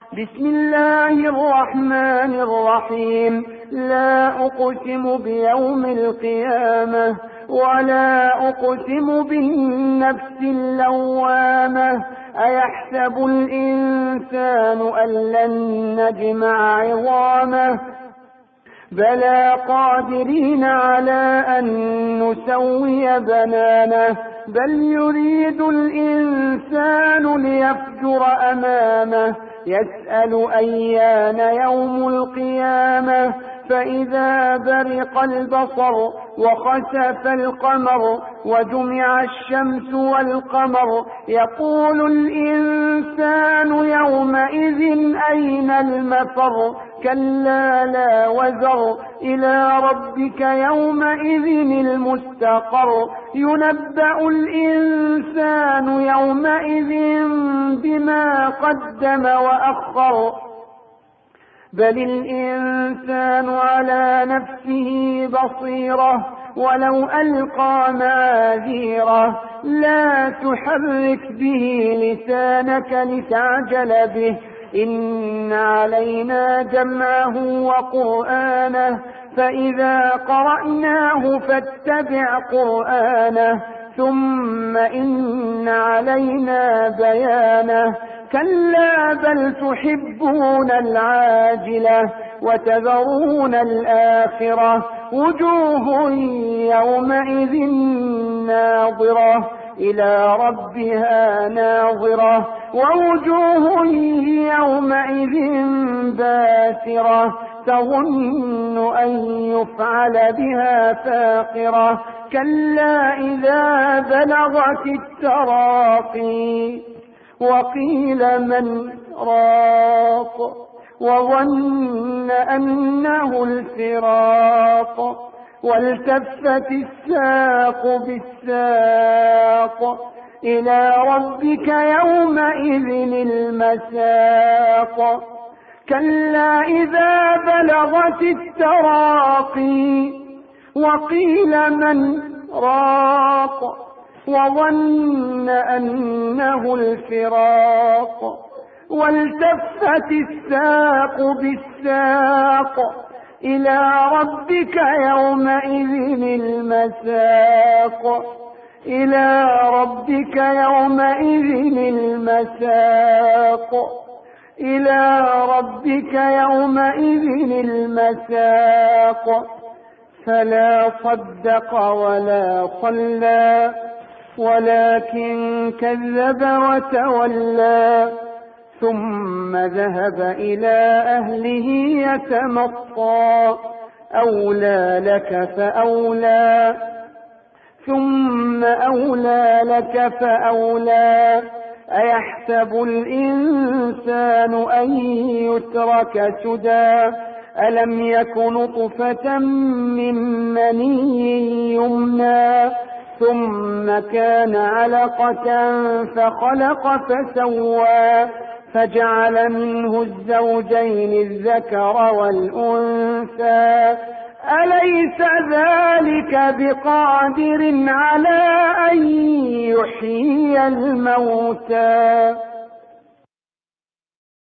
بسم الله الرحمن الرحيم. لا أقسم بيوم القيامة ولا أقسم بالنفس اللوامة. أيحسب الإنسان أن لن نجمع عظامه بلى قادرين على أن نسوي بنانه بل يريد الإنسان ليفجر أمامه يسأل أيان يوم القيامة فإذا برق البصر وخسف القمر وجمع الشمس والقمر يقول الإنسان يومئذ أين المفر كلا لا وزر إلى ربك يومئذ المستقر ينبأ الإنسان يومئذ بما قدم وأخر بل الإنسان على نفسه بصيرة ولو ألقى معاذيره لا تحرك به لسانك لتعجل به إن علينا جمعه وقرآنه فإذا قرأناه فاتبع قرآنه ثم إن علينا بيانه كلا بل تحبون العاجلة وتذرون الآخرة وجوه يومئذ ناظرة إلى ربها ناظرة ووجوه يومئذ باسرة تظن أن يفعل بها فاقرة كلا إذا بلغت التراقي وقيل من راق وظن أنه الفراق والتفت الساق بالساق إلى ربك يومئذ المساق كلا إذا بلغت التراقي وقيل من راق وظن أنه الفراق والتفت الساق بالساق إلى ربك يومئذ المساق إلى ربك يومئذ المساق إلى ربك يومئذ المساق فلا صدق ولا صلى ولكن كذب وتولى ثم ذهب إلى أهله يتمطى أولى لك فأولى ثم أولى لك فأولى أيحسب الإنسان أن يترك سدى ألم يك نطفة من مني يمنى ثم كان علقة فخلق فسوى فجعل منه الزوجين الذكر والأنثى أليس ذلك بقادر على أن يحيي الموتى